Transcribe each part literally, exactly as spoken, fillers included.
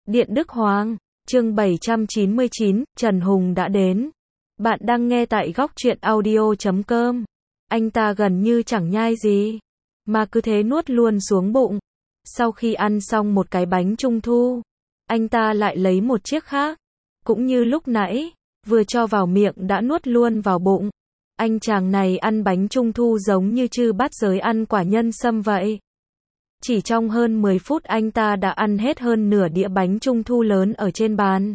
Điện Đức Hoàng, chương bảy trăm chín mươi chín, Trần Hùng đã đến. Bạn đang nghe tại góc truyện audio chấm com. Anh ta gần như chẳng nhai gì, mà cứ thế nuốt luôn xuống bụng. Sau khi ăn xong một cái bánh trung thu, anh ta lại lấy một chiếc khác. Cũng như lúc nãy, vừa cho vào miệng đã nuốt luôn vào bụng. Anh chàng này ăn bánh trung thu giống như chư bát giới ăn quả nhân sâm vậy. Chỉ trong hơn mười phút anh ta đã ăn hết hơn nửa đĩa bánh trung thu lớn ở trên bàn.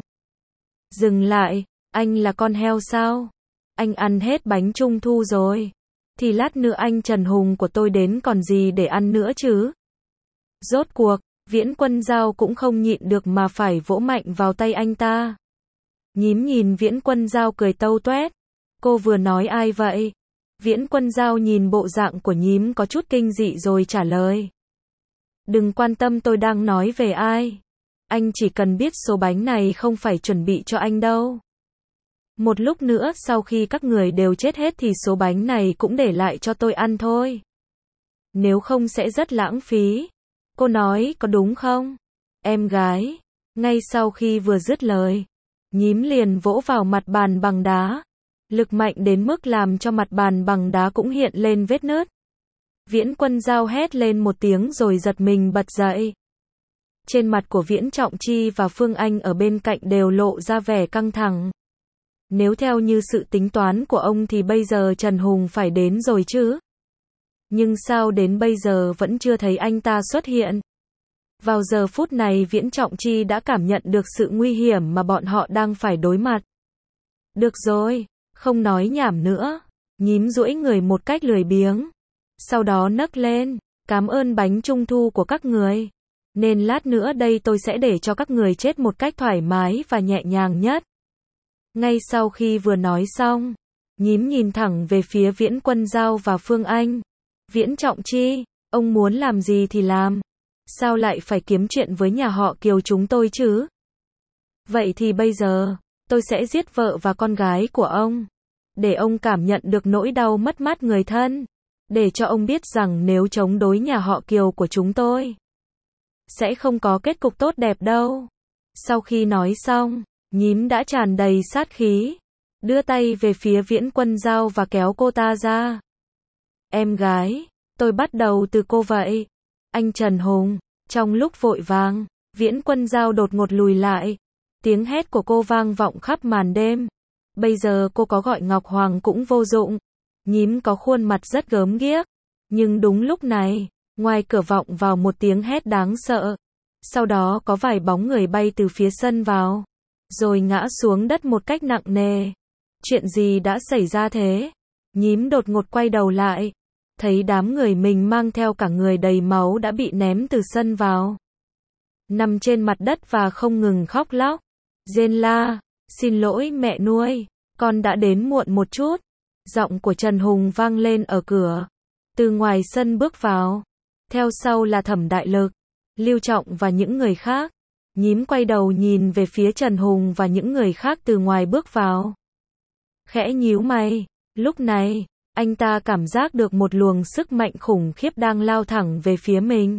Dừng lại, anh là con heo sao? Anh ăn hết bánh trung thu rồi. Thì lát nữa anh Trần Hùng của tôi đến còn gì để ăn nữa chứ? Rốt cuộc, Viễn Quân Giao cũng không nhịn được mà phải vỗ mạnh vào tay anh ta. Nhím nhìn Viễn Quân Giao cười tâu toét. Cô vừa nói ai vậy? Viễn Quân Giao nhìn bộ dạng của nhím có chút kinh dị rồi trả lời. Đừng quan tâm tôi đang nói về ai. Anh chỉ cần biết số bánh này không phải chuẩn bị cho anh đâu. Một lúc nữa sau khi các người đều chết hết thì số bánh này cũng để lại cho tôi ăn thôi. Nếu không sẽ rất lãng phí. Cô nói có đúng không? Em gái. Ngay sau khi vừa dứt lời, nhím liền vỗ vào mặt bàn bằng đá. Lực mạnh đến mức làm cho mặt bàn bằng đá cũng hiện lên vết nứt. Viễn Quân Giao hét lên một tiếng rồi giật mình bật dậy. Trên mặt của Viễn Trọng Chi và Phương Anh ở bên cạnh đều lộ ra vẻ căng thẳng. Nếu theo như sự tính toán của ông thì bây giờ Trần Hùng phải đến rồi chứ. Nhưng sao đến bây giờ vẫn chưa thấy anh ta xuất hiện? Vào giờ phút này Viễn Trọng Chi đã cảm nhận được sự nguy hiểm mà bọn họ đang phải đối mặt. Được rồi, không nói nhảm nữa. Nhím duỗi người một cách lười biếng. Sau đó nấc lên, cảm ơn bánh trung thu của các người. Nên lát nữa đây tôi sẽ để cho các người chết một cách thoải mái và nhẹ nhàng nhất. Ngay sau khi vừa nói xong, nhím nhìn thẳng về phía Viễn Quân Giao và Phương Anh. Viễn Trọng Chi, ông muốn làm gì thì làm. Sao lại phải kiếm chuyện với nhà họ Kiều chúng tôi chứ? Vậy thì bây giờ, tôi sẽ giết vợ và con gái của ông. Để ông cảm nhận được nỗi đau mất mát người thân. Để cho ông biết rằng nếu chống đối nhà họ Kiều của chúng tôi, sẽ không có kết cục tốt đẹp đâu. Sau khi nói xong, nhím đã tràn đầy sát khí. Đưa tay về phía Viễn Quân Giao và kéo cô ta ra. Em gái, tôi bắt đầu từ cô vậy. Anh Trần Hùng, trong lúc vội vàng, Viễn Quân Giao đột ngột lùi lại. Tiếng hét của cô vang vọng khắp màn đêm. Bây giờ cô có gọi Ngọc Hoàng cũng vô dụng. Nhím có khuôn mặt rất gớm ghiếc. Nhưng đúng lúc này, ngoài cửa vọng vào một tiếng hét đáng sợ. Sau đó có vài bóng người bay từ phía sân vào. Rồi ngã xuống đất một cách nặng nề. Chuyện gì đã xảy ra thế? Nhím đột ngột quay đầu lại. Thấy đám người mình mang theo cả người đầy máu đã bị ném từ sân vào. Nằm trên mặt đất và không ngừng khóc lóc. Rên la, xin lỗi mẹ nuôi, con đã đến muộn một chút. Giọng của Trần Hùng vang lên ở cửa. Từ ngoài sân bước vào. Theo sau là Thẩm Đại Lực, Lưu Trọng và những người khác. Nhím quay đầu nhìn về phía Trần Hùng và những người khác từ ngoài bước vào. Khẽ nhíu mày. Lúc này, anh ta cảm giác được một luồng sức mạnh khủng khiếp đang lao thẳng về phía mình.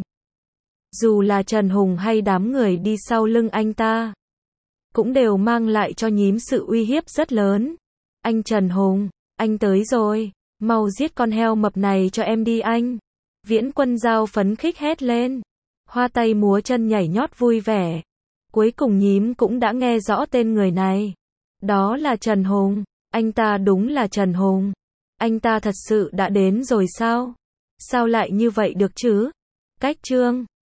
Dù là Trần Hùng hay đám người đi sau lưng anh ta, cũng đều mang lại cho nhím sự uy hiếp rất lớn. Anh Trần Hùng, anh tới rồi, mau giết con heo mập này cho em đi anh. Viễn Quân Giao phấn khích hét lên. Hoa tay múa chân nhảy nhót vui vẻ. Cuối cùng nhím cũng đã nghe rõ tên người này. Đó là Trần Hùng. Anh ta đúng là Trần Hùng. Anh ta thật sự đã đến rồi sao? Sao lại như vậy được chứ? Cách chương